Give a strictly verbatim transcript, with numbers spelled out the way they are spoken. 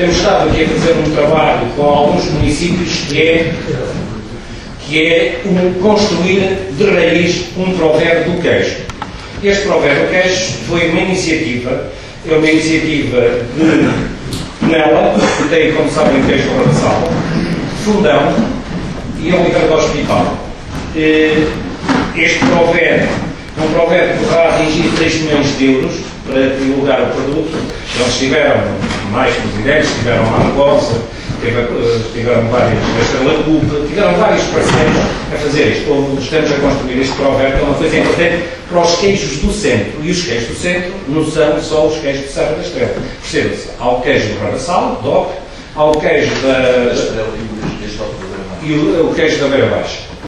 temos estado aqui a fazer um trabalho com alguns municípios que é, que é um, construir de raiz um provérbio do queijo. Este provérbio do queijo foi uma iniciativa, é uma iniciativa de Nela, que tem, como sabem, queijo de Rabassal, Fundão e Oliveira do Hospital. Este provérbio é um provérbio que vai atingir três milhões de euros para divulgar o produto. Eles tiveram mais presidentes, tiveram a Argosa, tiveram vários, a Estrela Culpa, tiveram vários parceiros a fazer isto. Como estamos a construir este provérbio, é uma coisa importante para os queijos do centro. E os queijos do centro não são só os queijos de Serra da Estrela. Perceba-se, há o queijo do Rabassal, D O C, há o queijo da, e o, o queijo da Beira Baixa.